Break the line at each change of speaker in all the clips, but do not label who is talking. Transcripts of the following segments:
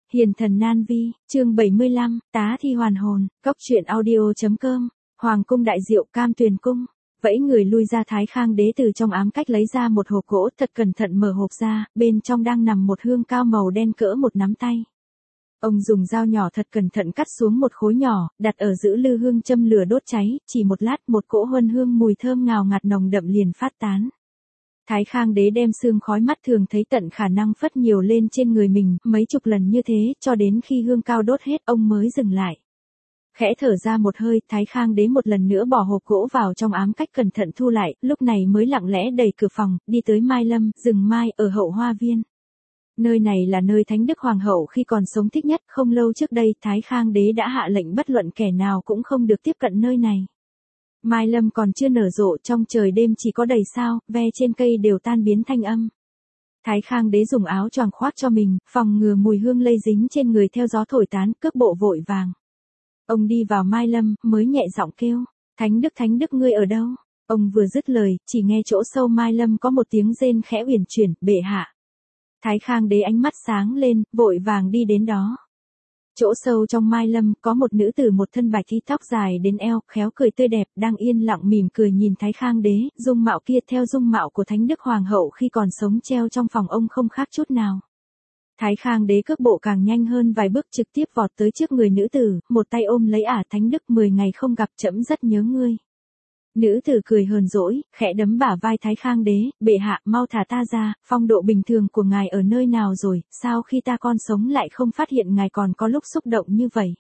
Hiền thần nan vi, chương 75, tá thi hoàn hồn, cóc truyện audio.com, Hoàng cung đại diệu Cam Tuyền cung. Vẫy người lui ra, Thái Khang đế từ trong ám cách lấy ra một hộp gỗ, thật cẩn thận mở hộp ra, bên trong đang nằm một hương cao màu đen cỡ một nắm tay. Ông dùng dao nhỏ thật cẩn thận cắt xuống một khối nhỏ, đặt ở giữa lư hương châm lửa đốt cháy, chỉ một lát một cỗ huân hương mùi thơm ngào ngạt nồng đậm liền phát tán. Thái Khang đế đem sương khói mắt thường thấy tận khả năng phất nhiều lên trên người mình, mấy chục lần như thế, cho đến khi hương cao đốt hết, ông mới dừng lại. Khẽ thở ra một hơi, Thái Khang đế một lần nữa bỏ hộp gỗ vào trong ám cách cẩn thận thu lại, lúc này mới lặng lẽ đẩy cửa phòng, đi tới Mai Lâm, rừng mai, ở hậu hoa viên. Nơi này là nơi Thánh Đức Hoàng hậu khi còn sống thích nhất, không lâu trước đây, Thái Khang đế đã hạ lệnh bất luận kẻ nào cũng không được tiếp cận nơi này. Mai Lâm còn chưa nở rộ, trong trời đêm chỉ có đầy sao, ve trên cây đều tan biến thanh âm. Thái Khang đế dùng áo choàng khoác cho mình, phòng ngừa mùi hương lây dính trên người theo gió thổi tán, cước bộ vội vàng. Ông đi vào Mai Lâm, mới nhẹ giọng kêu, Thánh Đức ngươi ở đâu? Ông vừa dứt lời, chỉ nghe chỗ sâu Mai Lâm có một tiếng rên khẽ uyển chuyển, bệ hạ. Thái Khang đế ánh mắt sáng lên, vội vàng đi đến đó. Chỗ sâu trong Mai Lâm, có một nữ tử một thân bạch y tóc dài đến eo, khéo cười tươi đẹp, đang yên lặng mỉm cười nhìn Thái Khang đế, dung mạo kia theo dung mạo của Thánh Đức Hoàng hậu khi còn sống treo trong phòng ông không khác chút nào. Thái Khang đế cước bộ càng nhanh hơn vài bước trực tiếp vọt tới trước người nữ tử, một tay ôm lấy Thánh Đức 10 ngày không gặp trẫm rất nhớ ngươi. Nữ tử cười hờn dỗi, khẽ đấm bả vai Thái Khang đế, bệ hạ mau thả ta ra, phong độ bình thường của ngài ở nơi nào rồi, sao khi ta còn sống lại không phát hiện ngài còn có lúc xúc động như vậy.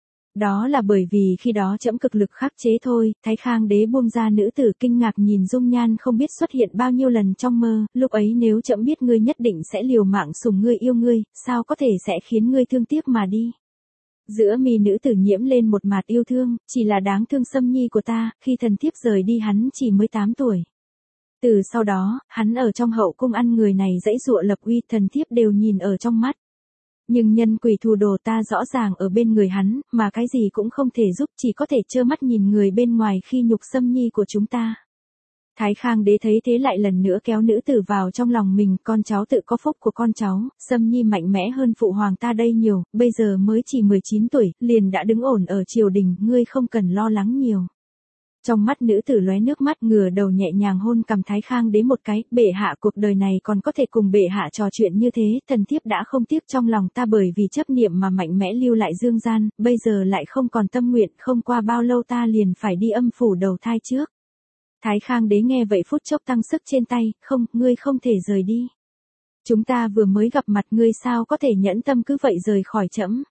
Đó là bởi vì khi đó trẫm cực lực khắc chế thôi. Thái Khang đế buông ra, nữ tử kinh ngạc nhìn dung nhan không biết xuất hiện bao nhiêu lần trong mơ, lúc ấy nếu trẫm biết ngươi nhất định sẽ liều mạng sủng ngươi yêu ngươi, sao có thể sẽ khiến ngươi thương tiếc mà đi. Giữa mi nữ tử nhiễm lên một mạt yêu thương, chỉ là đáng thương Sâm Nhi của ta, khi thần thiếp rời đi hắn chỉ mới 8 tuổi. Từ sau đó, hắn ở trong hậu cung ăn người này dãy dụa lập uy, thần thiếp đều nhìn ở trong mắt. Nhưng nhân quỷ thù đồ ta rõ ràng ở bên người hắn, mà cái gì cũng không thể giúp, chỉ có thể trơ mắt nhìn người bên ngoài khi nhục Sâm Nhi của chúng ta. Thái Khang đế thấy thế lại lần nữa kéo nữ tử vào trong lòng mình, con cháu tự có phúc của con cháu, Sâm Nhi mạnh mẽ hơn phụ hoàng ta đây nhiều, bây giờ mới chỉ 19 tuổi, liền đã đứng ổn ở triều đình, ngươi không cần lo lắng nhiều. Trong mắt nữ tử lóe nước mắt, ngửa đầu nhẹ nhàng hôn cằm Thái Khang đế một cái, bệ hạ cuộc đời này còn có thể cùng bệ hạ trò chuyện như thế, thần thiếp đã không tiếc trong lòng ta bởi vì chấp niệm mà mạnh mẽ lưu lại dương gian, bây giờ lại không còn tâm nguyện, không qua bao lâu ta liền phải đi âm phủ đầu thai trước. Thái Khang đế nghe vậy phút chốc tăng sức trên tay, không, ngươi không thể rời đi. Chúng ta vừa mới gặp mặt, ngươi sao có thể nhẫn tâm cứ vậy rời khỏi trẫm.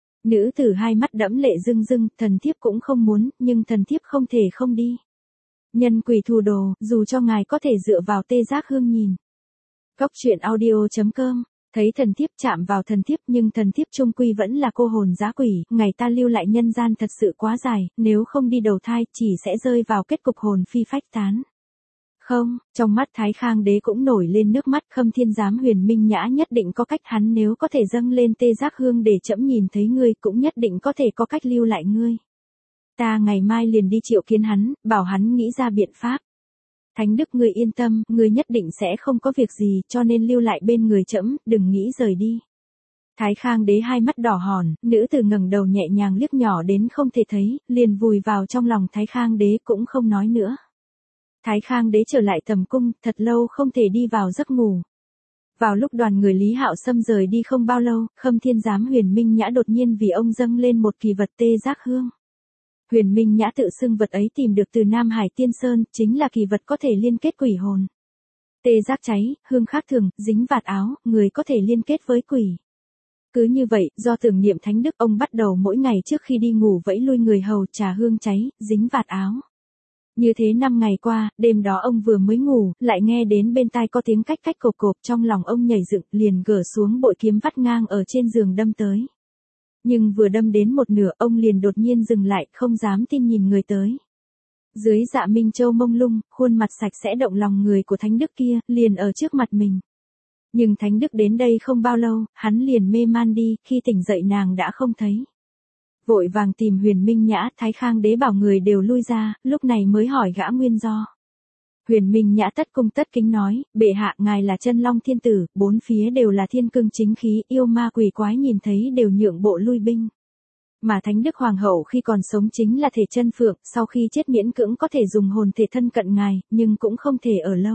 Nữ tử hai mắt đẫm lệ rưng rưng, thần thiếp cũng không muốn, nhưng thần thiếp không thể không đi. Nhân quỷ thù đồ, dù cho ngài có thể dựa vào tê giác hương nhìn. Cóc truyện audio.com. Thấy thần thiếp chạm vào thần thiếp, nhưng thần thiếp chung quy vẫn là cô hồn dã quỷ, ngày ta lưu lại nhân gian thật sự quá dài, nếu không đi đầu thai, chỉ sẽ rơi vào kết cục hồn phi phách tán. Không, trong mắt Thái Khang đế cũng nổi lên nước mắt, Khâm Thiên Giám Huyền Minh Nhã nhất định có cách, hắn nếu có thể dâng lên tê giác hương để trẫm nhìn thấy ngươi, cũng nhất định có thể có cách lưu lại ngươi. Ta ngày mai liền đi triệu kiến hắn, bảo hắn nghĩ ra biện pháp. Thánh Đức ngươi yên tâm, ngươi nhất định sẽ không có việc gì, cho nên lưu lại bên người trẫm, đừng nghĩ rời đi. Thái Khang đế hai mắt đỏ hòn, nữ tử ngẩng đầu nhẹ nhàng liếc nhỏ đến không thể thấy, liền vùi vào trong lòng Thái Khang đế cũng không nói nữa. Thái Khang đế trở lại tầm cung, thật lâu không thể đi vào giấc ngủ. Vào lúc đoàn người Lý Hạo Sâm rời đi không bao lâu, Khâm Thiên Giám Huyền Minh Nhã đột nhiên vì ông dâng lên một kỳ vật tê giác hương. Huyền Minh Nhã tự xưng vật ấy tìm được từ Nam Hải Tiên Sơn, chính là kỳ vật có thể liên kết quỷ hồn. Tê giác cháy, hương khác thường, dính vạt áo, người có thể liên kết với quỷ. Cứ như vậy, do tưởng niệm Thánh Đức, ông bắt đầu mỗi ngày trước khi đi ngủ vẫy lui người hầu trà hương cháy, dính vạt áo. Như thế 5 ngày qua, đêm đó ông vừa mới ngủ, lại nghe đến bên tai có tiếng cách cộp cộp, trong lòng ông nhảy dựng, liền gỡ xuống bội kiếm vắt ngang ở trên giường đâm tới. Nhưng vừa đâm đến một nửa, ông liền đột nhiên dừng lại, không dám tin nhìn người tới. Dưới dạ minh châu mông lung, khuôn mặt sạch sẽ động lòng người của Thánh Đức kia, liền ở trước mặt mình. Nhưng Thánh Đức đến đây không bao lâu, hắn liền mê man đi, khi tỉnh dậy nàng đã không thấy. Vội vàng tìm Huyền Minh Nhã, Thái Khang đế bảo người đều lui ra, lúc này mới hỏi gã nguyên do. Huyền Minh Nhã tất cung tất kính nói, bệ hạ ngài là chân long thiên tử, bốn phía đều là thiên cương chính khí, yêu ma quỷ quái nhìn thấy đều nhượng bộ lui binh. Mà Thánh Đức Hoàng hậu khi còn sống chính là thể chân phượng, sau khi chết miễn cưỡng có thể dùng hồn thể thân cận ngài, nhưng cũng không thể ở lâu.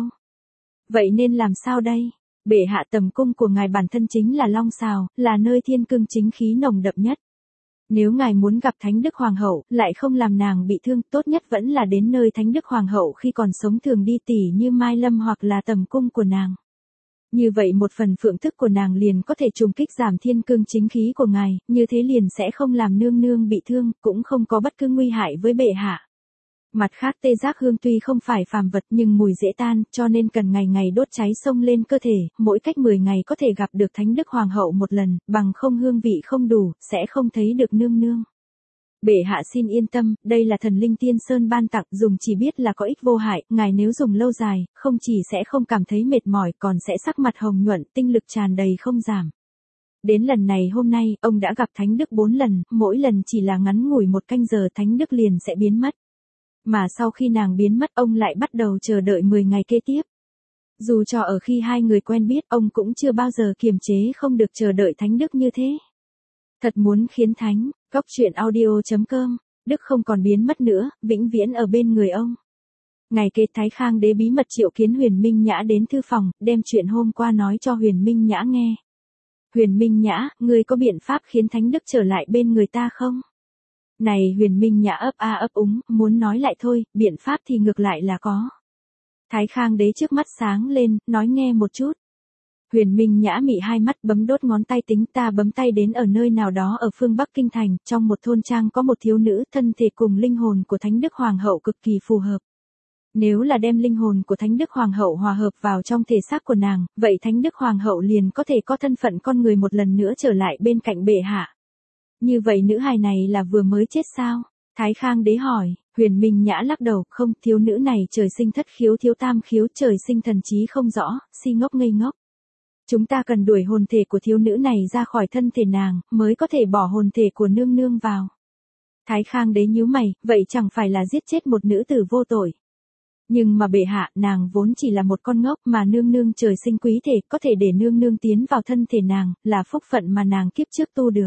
Vậy nên làm sao đây? Bệ hạ tầm cung của ngài bản thân chính là Long Sào, là nơi thiên cương chính khí nồng đậm nhất. Nếu ngài muốn gặp Thánh Đức Hoàng hậu, lại không làm nàng bị thương, tốt nhất vẫn là đến nơi Thánh Đức Hoàng hậu khi còn sống thường đi tỉ như Mai Lâm hoặc là tầm cung của nàng. Như vậy một phần phượng thức của nàng liền có thể trùng kích giảm thiên cương chính khí của ngài, như thế liền sẽ không làm nương nương bị thương, cũng không có bất cứ nguy hại với bệ hạ. Mặt khác tê giác hương tuy không phải phàm vật nhưng mùi dễ tan, cho nên cần ngày ngày đốt cháy xông lên cơ thể, mỗi cách 10 ngày có thể gặp được Thánh Đức Hoàng hậu một lần, bằng không hương vị không đủ, sẽ không thấy được nương nương. Bệ hạ xin yên tâm, đây là thần linh tiên sơn ban tặng, dùng chỉ biết là có ích vô hại, ngài nếu dùng lâu dài, không chỉ sẽ không cảm thấy mệt mỏi, còn sẽ sắc mặt hồng nhuận, tinh lực tràn đầy không giảm. Đến lần này hôm nay, ông đã gặp Thánh Đức 4 lần, mỗi lần chỉ là ngắn ngủi 1 canh giờ Thánh Đức liền sẽ biến mất. Mà sau khi nàng biến mất ông lại bắt đầu chờ đợi 10 ngày kế tiếp. Dù cho ở khi hai người quen biết ông cũng chưa bao giờ kiềm chế không được chờ đợi Thánh Đức như thế. Thật muốn khiến Thánh, Góc Truyện Audio.com, Đức không còn biến mất nữa, vĩnh viễn ở bên người ông. Ngày kế Thái Khang đế bí mật triệu kiến Huyền Minh Nhã đến thư phòng, đem chuyện hôm qua nói cho Huyền Minh Nhã nghe. Huyền Minh Nhã, ngươi có biện pháp khiến Thánh Đức trở lại bên người ta không? Này Huyền Minh Nhã ấp a ấp úng, muốn nói lại thôi, biện pháp thì ngược lại là có. Thái Khang đế trước mắt sáng lên, nói nghe một chút. Huyền Minh Nhã mị hai mắt bấm đốt ngón tay tính ta bấm tay đến ở nơi nào đó ở phương Bắc Kinh Thành, trong một thôn trang có một thiếu nữ thân thể cùng linh hồn của Thánh Đức Hoàng hậu cực kỳ phù hợp. Nếu là đem linh hồn của Thánh Đức Hoàng hậu hòa hợp vào trong thể xác của nàng, vậy Thánh Đức Hoàng hậu liền có thể có thân phận con người một lần nữa trở lại bên cạnh bệ hạ. Như vậy nữ hài này là vừa mới chết sao? Thái Khang đế hỏi, Huyền Minh Nhã lắc đầu, không, thiếu nữ này trời sinh thất khiếu thiếu tam khiếu, trời sinh thần trí không rõ, si ngốc ngây ngốc. Chúng ta cần đuổi hồn thể của thiếu nữ này ra khỏi thân thể nàng, mới có thể bỏ hồn thể của nương nương vào. Thái Khang đế nhíu mày, vậy chẳng phải là giết chết một nữ tử vô tội. Nhưng mà bệ hạ, nàng vốn chỉ là một con ngốc mà nương nương trời sinh quý thể, có thể để nương nương tiến vào thân thể nàng, là phúc phận mà nàng kiếp trước tu được.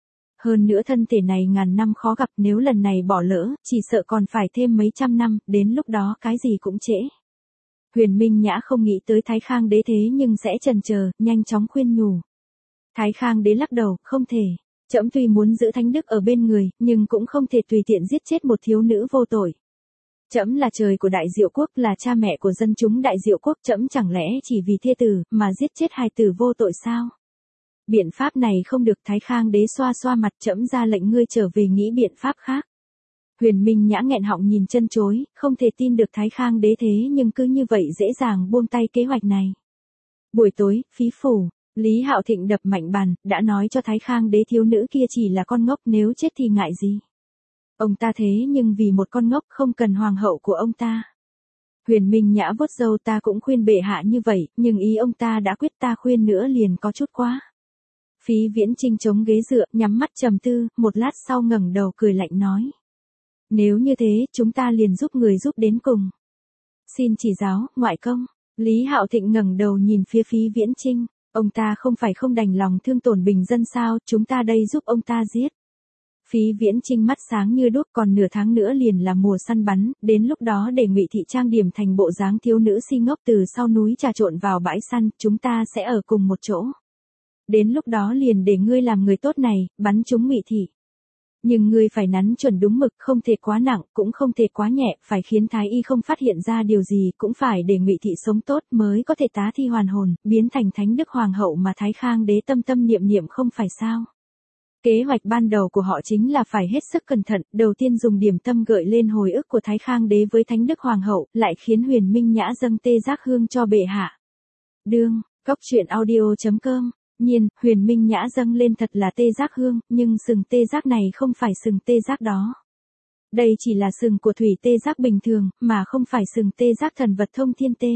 Hơn nữa thân thể này ngàn năm khó gặp, nếu lần này bỏ lỡ, chỉ sợ còn phải thêm mấy trăm năm, đến lúc đó cái gì cũng trễ. Huyền Minh Nhã không nghĩ tới Thái Khang đế thế nhưng sẽ chần chờ, nhanh chóng khuyên nhủ. Thái Khang đế lắc đầu, không thể. Trẫm tuy muốn giữ Thánh Đức ở bên người, nhưng cũng không thể tùy tiện giết chết một thiếu nữ vô tội. Trẫm là trời của Đại Diệu quốc, là cha mẹ của dân chúng Đại Diệu quốc, trẫm chẳng lẽ chỉ vì thê tử mà giết chết hài tử vô tội sao? Biện pháp này không được. Thái Khang đế xoa xoa mặt, trẫm ra lệnh ngươi trở về nghĩ biện pháp khác. Huyền Minh Nhã nghẹn họng nhìn chân chối, không thể tin được Thái Khang đế thế nhưng cứ như vậy dễ dàng buông tay kế hoạch này. Buổi tối, Phí phủ, Lý Hạo Thịnh đập mạnh bàn, đã nói cho Thái Khang đế thiếu nữ kia chỉ là con ngốc, nếu chết thì ngại gì. Ông ta thế nhưng vì một con ngốc không cần hoàng hậu của ông ta. Huyền Minh Nhã vuốt râu, ta cũng khuyên bệ hạ như vậy, nhưng ý ông ta đã quyết, ta khuyên nữa liền có chút quá. Phí Viễn Trinh chống ghế dựa, nhắm mắt trầm tư, một lát sau ngẩng đầu cười lạnh nói. Nếu như thế, chúng ta liền giúp người giúp đến cùng. Xin chỉ giáo, ngoại công. Lý Hạo Thịnh ngẩng đầu nhìn phía Phí Viễn Trinh, ông ta không phải không đành lòng thương tổn bình dân sao, chúng ta đây giúp ông ta giết. Phí Viễn Trinh mắt sáng như đuốc, còn nửa tháng nữa liền là mùa săn bắn, đến lúc đó để Ngụy Thị trang điểm thành bộ dáng thiếu nữ si ngốc từ sau núi trà trộn vào bãi săn, chúng ta sẽ ở cùng một chỗ. Đến lúc đó liền để ngươi làm người tốt này, bắn trúng Ngụy Thị. Nhưng ngươi phải nắn chuẩn đúng mực, không thể quá nặng, cũng không thể quá nhẹ, phải khiến Thái Y không phát hiện ra điều gì, cũng phải để Ngụy Thị sống tốt mới có thể tá thi hoàn hồn, biến thành Thánh Đức Hoàng hậu mà Thái Khang đế tâm tâm niệm niệm không phải sao. Kế hoạch ban đầu của họ chính là phải hết sức cẩn thận, đầu tiên dùng điểm tâm gợi lên hồi ức của Thái Khang đế với Thánh Đức Hoàng hậu, lại khiến Huyền Minh Nhã dâng tê giác hương cho bệ hạ. Đương, Góc Truyện Audio.com. Nhiên, Huyền Minh Nhã dâng lên thật là tê giác hương, nhưng sừng tê giác này không phải sừng tê giác đó. Đây chỉ là sừng của thủy tê giác bình thường, mà không phải sừng tê giác thần vật thông thiên tê.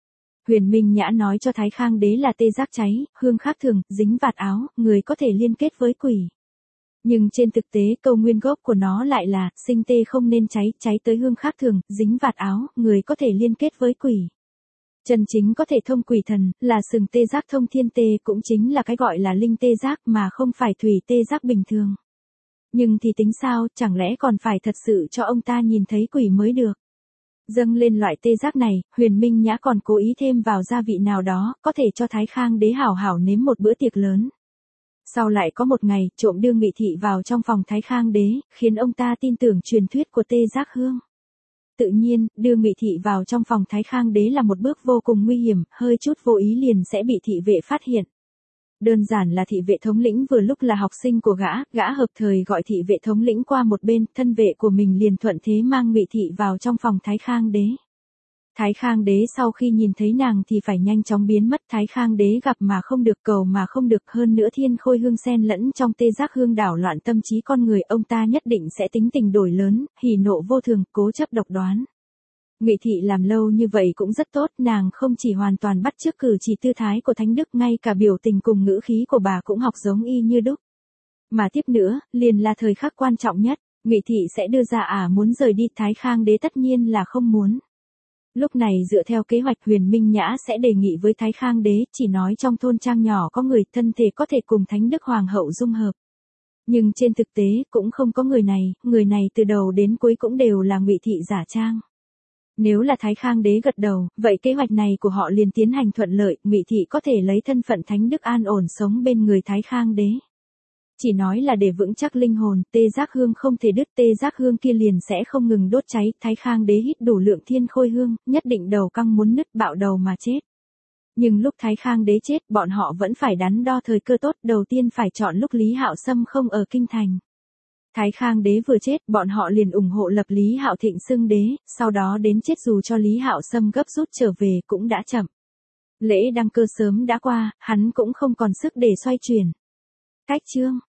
Huyền Minh Nhã nói cho Thái Khang đế là tê giác cháy, hương khác thường, dính vạt áo, người có thể liên kết với quỷ. Nhưng trên thực tế câu nguyên gốc của nó lại là, sinh tê không nên cháy, cháy tới hương khác thường, dính vạt áo, người có thể liên kết với quỷ. Chân chính có thể thông quỷ thần, là sừng tê giác thông thiên tê, cũng chính là cái gọi là linh tê giác mà không phải thủy tê giác bình thường. Nhưng thì tính sao, chẳng lẽ còn phải thật sự cho ông ta nhìn thấy quỷ mới được. Dâng lên loại tê giác này, Huyền Minh Nhã còn cố ý thêm vào gia vị nào đó, có thể cho Thái Khang đế hảo hảo nếm một bữa tiệc lớn. Sau lại có một ngày, trộm đưa Ngụy Thị vào trong phòng Thái Khang đế, khiến ông ta tin tưởng truyền thuyết của tê giác hương. Tự nhiên, đưa Ngụy Thị vào trong phòng Thái Khang đế là một bước vô cùng nguy hiểm, hơi chút vô ý liền sẽ bị thị vệ phát hiện. Đơn giản là thị vệ thống lĩnh vừa lúc là học sinh của gã hợp thời gọi thị vệ thống lĩnh qua một bên, thân vệ của mình liền thuận thế mang Ngụy Thị vào trong phòng Thái Khang đế. Thái Khang đế sau khi nhìn thấy nàng thì phải nhanh chóng biến mất. Thái Khang đế gặp mà không được, cầu mà không được, hơn nữa thiên khôi hương xen lẫn trong tê giác hương đảo loạn tâm trí con người, ông ta nhất định sẽ tính tình đổi lớn, hỉ nộ vô thường, cố chấp độc đoán. Ngụy Thị làm lâu như vậy cũng rất tốt, nàng không chỉ hoàn toàn bắt chước cử chỉ tư thái của Thánh Đức, ngay cả biểu tình cùng ngữ khí của bà cũng học giống y như đúc. Mà tiếp nữa, liền là thời khắc quan trọng nhất, Ngụy Thị sẽ đưa ra muốn rời đi, Thái Khang đế tất nhiên là không muốn. Lúc này dựa theo kế hoạch Huyền Minh Nhã sẽ đề nghị với Thái Khang đế, chỉ nói trong thôn trang nhỏ có người thân thể có thể cùng Thánh Đức Hoàng hậu dung hợp. Nhưng trên thực tế cũng không có người này từ đầu đến cuối cũng đều là Ngụy Thị giả trang. Nếu là Thái Khang đế gật đầu, vậy kế hoạch này của họ liền tiến hành thuận lợi, Ngụy Thị có thể lấy thân phận Thánh Đức an ổn sống bên người Thái Khang đế. Chỉ nói là để vững chắc linh hồn, tê giác hương không thể đứt, tê giác hương kia liền sẽ không ngừng đốt cháy, Thái Khang đế hít đủ lượng thiên khôi hương, nhất định đầu căng muốn nứt, bạo đầu mà chết. Nhưng lúc Thái Khang đế chết, bọn họ vẫn phải đắn đo thời cơ tốt, đầu tiên phải chọn lúc Lý Hạo Sâm không ở kinh thành. Thái Khang đế vừa chết, bọn họ liền ủng hộ lập Lý Hạo Thịnh xưng đế, sau đó đến chết dù cho Lý Hạo Sâm gấp rút trở về cũng đã chậm. Lễ đăng cơ sớm đã qua, hắn cũng không còn sức để xoay chuyển. Cách chương